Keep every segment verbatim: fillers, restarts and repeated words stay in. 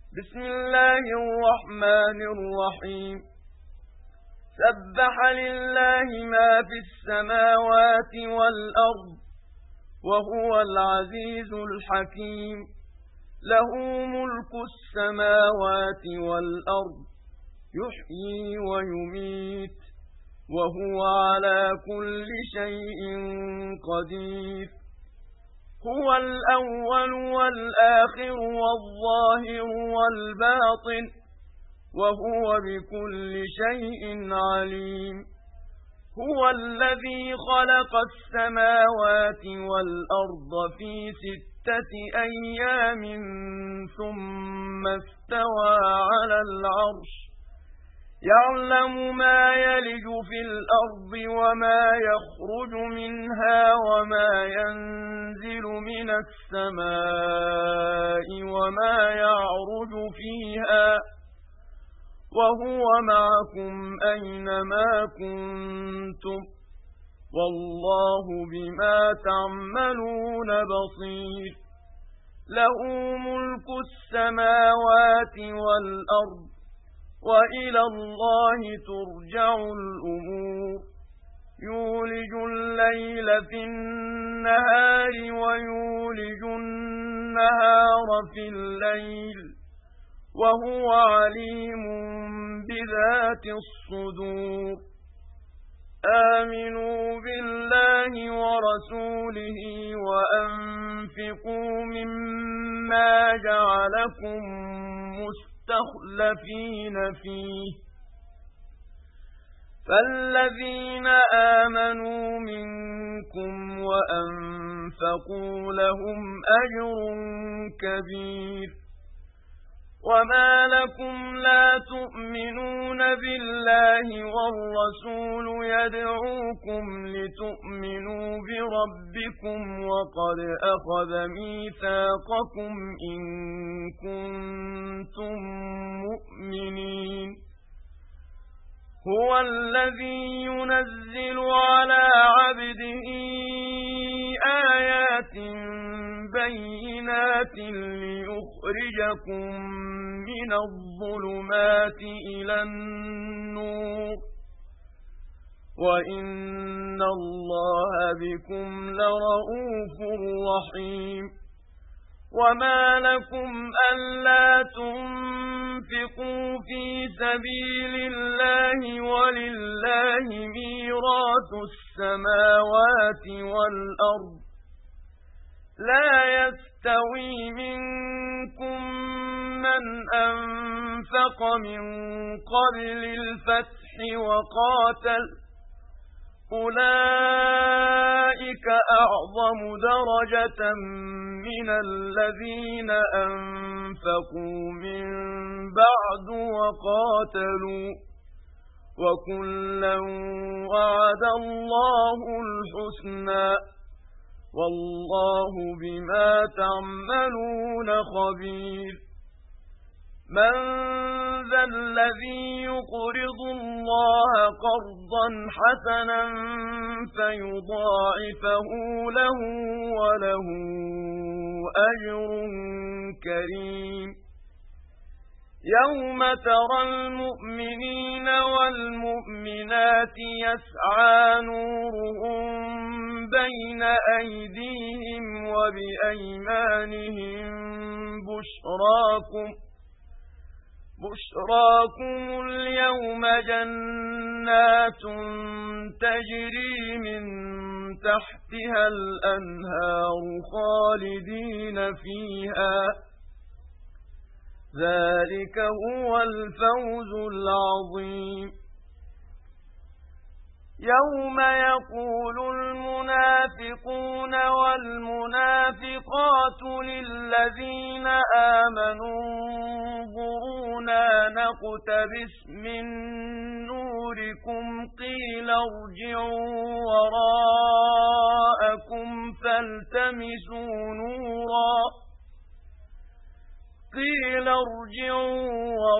بسم الله الرحمن الرحيم سبح لله ما في السماوات والأرض وهو العزيز الحكيم له ملك السماوات والأرض يحيي ويميت وهو على كل شيء قدير هو الأول والآخر والظاهر والباطن وهو بكل شيء عليم هو الذي خلق السماوات والأرض في ستة أيام ثم استوى على العرش يعلم ما يلج في الأرض وما يخرج منها وما ينزل من السماء وما يعرج فيها وهو معكم أينما كنتم والله بما تعملون بصير له ملك السماوات والأرض وإلى الله ترجع الأمور يولج الليل في النهار ويولج النهار في الليل وهو عليم بذات الصدور آمنوا بالله ورسوله وأنفقوا مما جعلكم مستخلفين فيه فالذين آمنوا منكم وأنفقوا لهم أجر كبير وما لكم لا تؤمنون بالله والرسول يدعوكم لتؤمنوا بربكم وقد أخذ ميثاقكم إن كنتم مؤمنين هو الذي ينزل على عبده آيات بينات ليخرجكم من الظلمات إلى النور وإن الله بكم لرؤوف رحيم وما لكم ألا تنفقوا في سبيل الله ولله ميراث السماوات والأرض لا يستوي منكم من أنفق من قبل الفتح وقاتل أولئك أعظم درجة من الذين أنفقوا من بعد وقاتلوا وكلا وعد الله الحسنى والله بما تعملون خبير من ذا الذي يقرض الله قرضا حسنا فيضاعفه له وله أجر كريم يوم ترى المؤمنين والمؤمنات يسعى نورهم بين أيديهم وبأيمانهم بشراكم بشراكم اليوم جنات تجري من تحتها الأنهار خالدين فيها ذلك هو الفوز العظيم يوم يقول المنافقون والمنافقات للذين آمنوا انظرونا نقتبس من نوركم قيل ارجعوا وراءكم فالتمسوا نورا قيل ارجعوا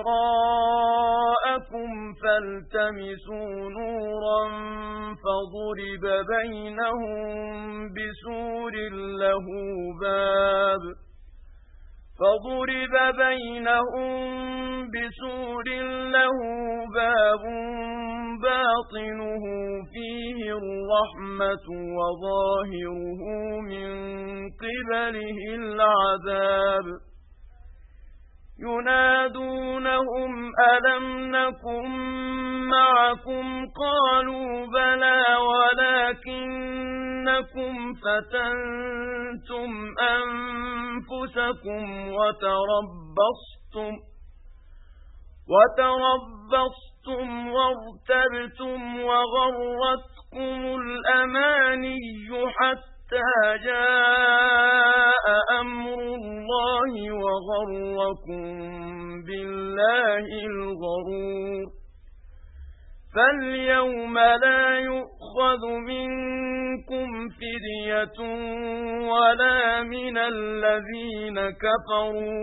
وراءكم فالتمسوا نورا فضرب بينهم بسور له باب فضرب بينهم بسور له باب باطنه فيه الرحمة وظاهره من قبله العذاب ينادونهم ألم نكن معكم قالوا بلى ولكنكم فتنتم أنفسكم وتربصتم وتربصتم وارتبتم وغرتكم الأماني حتى جاء أمر الله وغركم بالله الغرور فاليوم لا يؤخذ منكم فدية ولا من الذين كفروا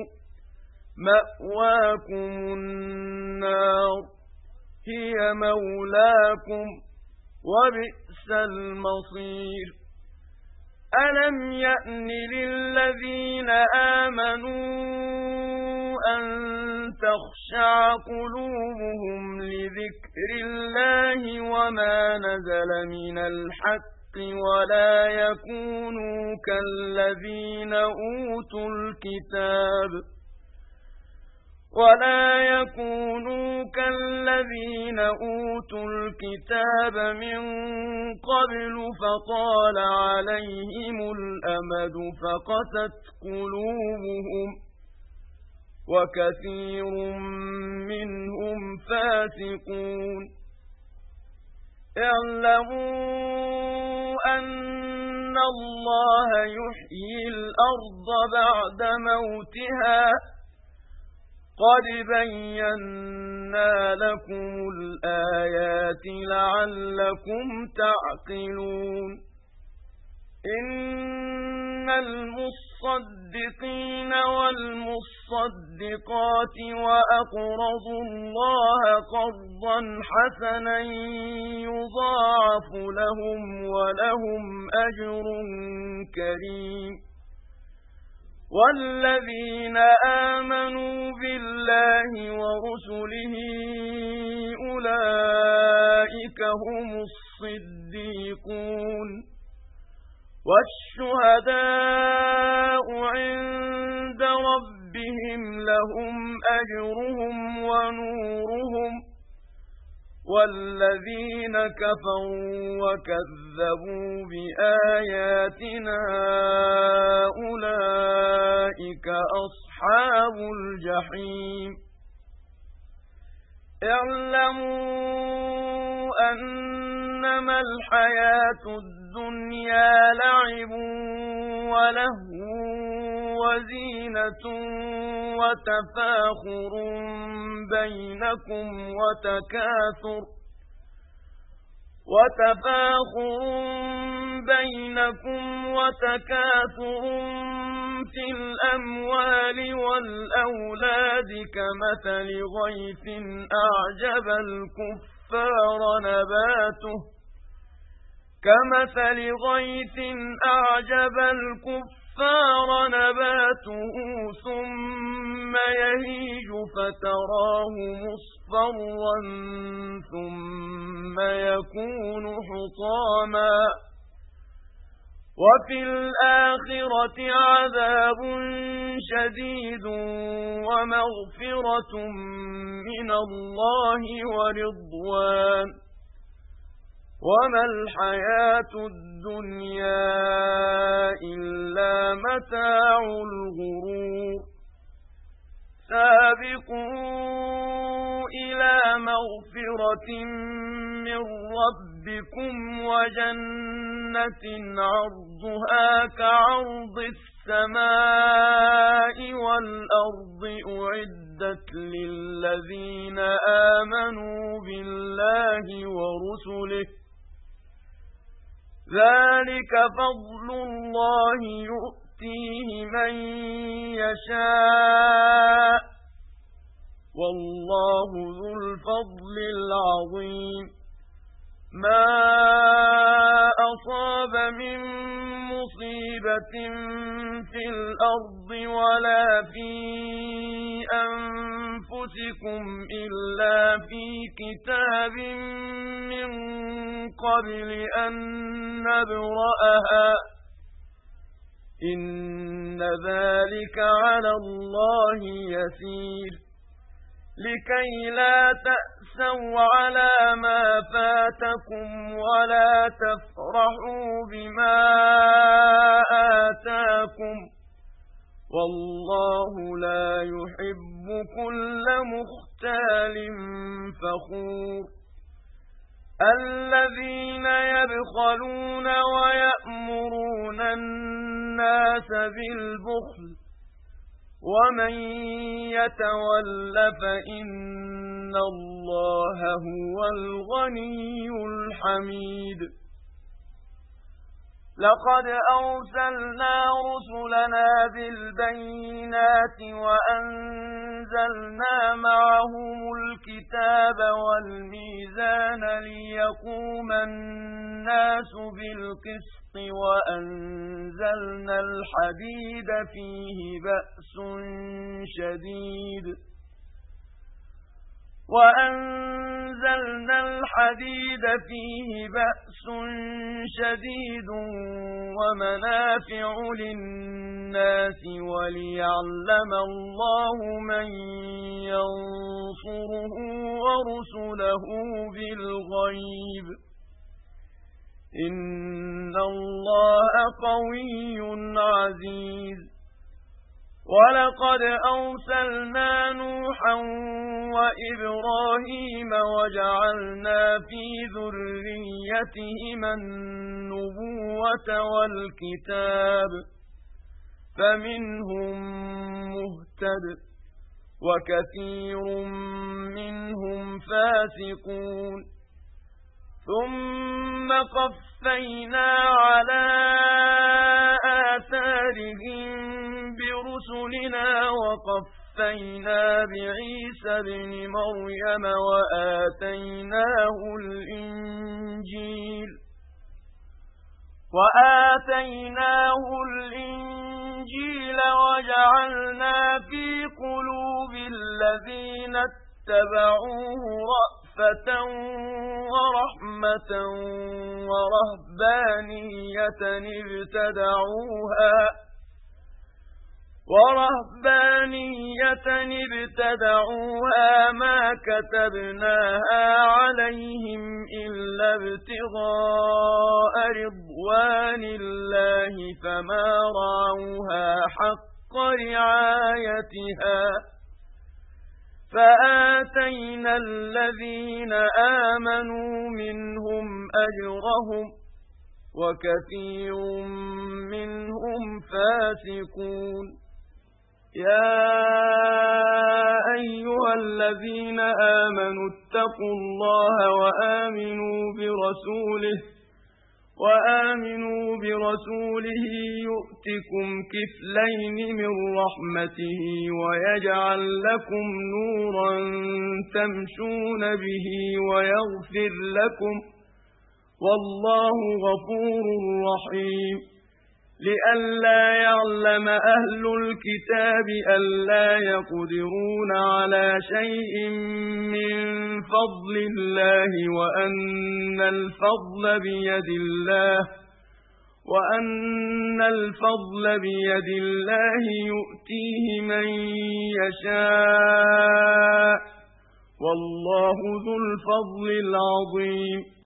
مأواكم النار هي مولاكم وبئس المصير ألم يأن للذين آمنوا أن تخشع قلوبهم لذكر الله وما نزل من الحق ولا يكونوا كالذين أوتوا الكتاب ولا يكونوا كالذين أوتوا الكتاب من قبل فطال عليهم الأمد فقست قلوبهم وكثير منهم فاسقون اعلموا أن الله يحيي الأرض بعد موتها قد بينا لكم الآيات لعلكم تعقلون إن المصدقين والمصدقات وأقرضوا الله قرضا حسنا يضاعف لهم ولهم أجر كريم والذين آمنوا بالله ورسله أولئك هم الصديقون والشهداء عند ربهم لهم أجرهم ونورهم والذين كفروا وكذبوا بآياتنا أولئك أصحاب الجحيم اعلموا أنما الحياة الدنيا لعب ولهو وزينة وتفاخر بينكم وتكاثر وتفاخر بينكم وتكاثر في الأموال والأولاد كمثل غيث أعجب الكفار نباته كمثل غيث أعجب الكفار نباته ثم يهيج فتراه مصفرا ثم يكون حطاما وفي الآخرة عذاب شديد ومغفرة من الله ورضوان وما الحياة الدنيا إلا متاع الغرور سابقوا إلى مغفرة من ربكم وجنة عرضها كعرض السماء والأرض أعدت للذين آمنوا بالله ورسله ذلك فضل الله يؤتيه من يشاء والله ذو الفضل العظيم ما أصاب من مصيبة دَابَّةٍ فِي الْأَرْضِ وَلَا فِي أَنفُسِكُمْ إِلَّا فِي كِتَابٍ مِّن قَبْلِ أَن نَّبْرَأَهَا ۚ إِنَّ ذَلِكَ عَلَى اللَّهِ يَسِيرٌ لِكَيْ لَا تَأْسَوْا عَلَى مَا فَاتَكُمْ وَلَا تَفْرَحُوا بِمَا آتَاكُمْ وَاللَّهُ لَا يُحِبُّ كُلَّ مُخْتَالٍ فَخُورٍ الَّذِينَ يَبْخَلُونَ وَيَأْمُرُونَ النَّاسَ بِالْبُخْلِ وَمَن يَتَوَلَّ فَإِنَّ اللَّهَ هُوَ الْغَنِيُّ الْحَمِيدُ لَقَدْ أَرْسَلْنَا رُسُلَنَا بِالْبَيِّنَاتِ وَأَنزَلْنَا مَعَهُمُ الْكِتَابَ وَالْمِيزَانَ لِيَقُومَ النَّاسُ بِالْقِسْطِ وَأَنزَلْنَا الْحَدِيدَ فِيهِ بَأْسٌ شَدِيدٌ وَأَنزَلْنَا الْحَدِيدَ فِيهِ بَأْسٌ شَدِيدٌ وَمَنَافِعُ لِلنَّاسِ وَلِيَعْلَمَ اللَّهُ مَن يَنصُرُهُ وَرُسُلَهُ بِالْغَيْبِ ۚ إِنَّ اللَّهَ قَوِيٌّ عَزِيزٌ وَلَقَدْ أَرْسَلْنَا نُوحًا وَإِبْرَاهِيمَ وَجَعَلْنَا فِي ذُرِّيَّتِهِمَا النُّبُوَّةَ وَالْكِتَابَ فَمِنْهُم مُّهْتَدٍ وَكَثِيرٌ مِّنْهُمْ فَاسِقُونَ ثُمَّ قَفَّيْنَا عَلَى آثَارِهِم بِرُسُلِنَا وَقَفَّيْنَا بِعِيسَى ابْنِ مَرْيَمَ وَآتَيْنَاهُ الْإِنجِيلَ وَآتَيْنَاهُ الْإِنجِيلَ وَجَعَلْنَا فِي قُلُوبِ الَّذِينَ اتَّبَعُوهُ رَأْفَةً وَرَحْمَةً وَرَهْبَانِيَّةً ابْتَدَعُوهَا وَرَهْبَانِيَّةً ابْتَدَعُوهَا مَا كَتَبْنَاهَا عَلَيْهِمْ إِلَّا ابْتِغَاءَ رِضْوَانِ اللَّهِ فَمَا رَعَوْهَا حَقَّ رِعَايَتِهَا فَآتَيْنَا الَّذِينَ آمَنُوا مِنْهُمْ أَجْرَهُمْ وَكَثِيرٌ مِّنْهُمْ فَاسِقُونَ يَا أَيُّهَا الَّذِينَ آمَنُوا اتَّقُوا اللَّهَ وَآمِنُوا بِرَسُولِهِ وَآمِنُوا بِرَسُولِهِ يُؤْتِكُمْ كِفْلَيْنِ مِنْ رَحْمَتِهِ وَيَجْعَلْ لَكُمْ نُورًا تَمْشُونَ بِهِ وَيَغْفِرْ لَكُمْ وَاللَّهُ غَفُورٌ رَّحِيمٌ لِئَلَّا يَعْلَمَ أَهْلُ الْكِتَابِ أَلَّا يَقْدِرُونَ عَلَى شَيْءٍ مِّن فَضْلِ اللَّهِ وَأَنَّ الْفَضْلَ بِيَدِ اللَّهِ وَأَنَّ الْفَضْلَ بِيَدِ اللَّهِ يُؤْتِيهِ مَن يَشَاءُ وَاللَّهُ ذُو الْفَضْلِ الْعَظِيمِ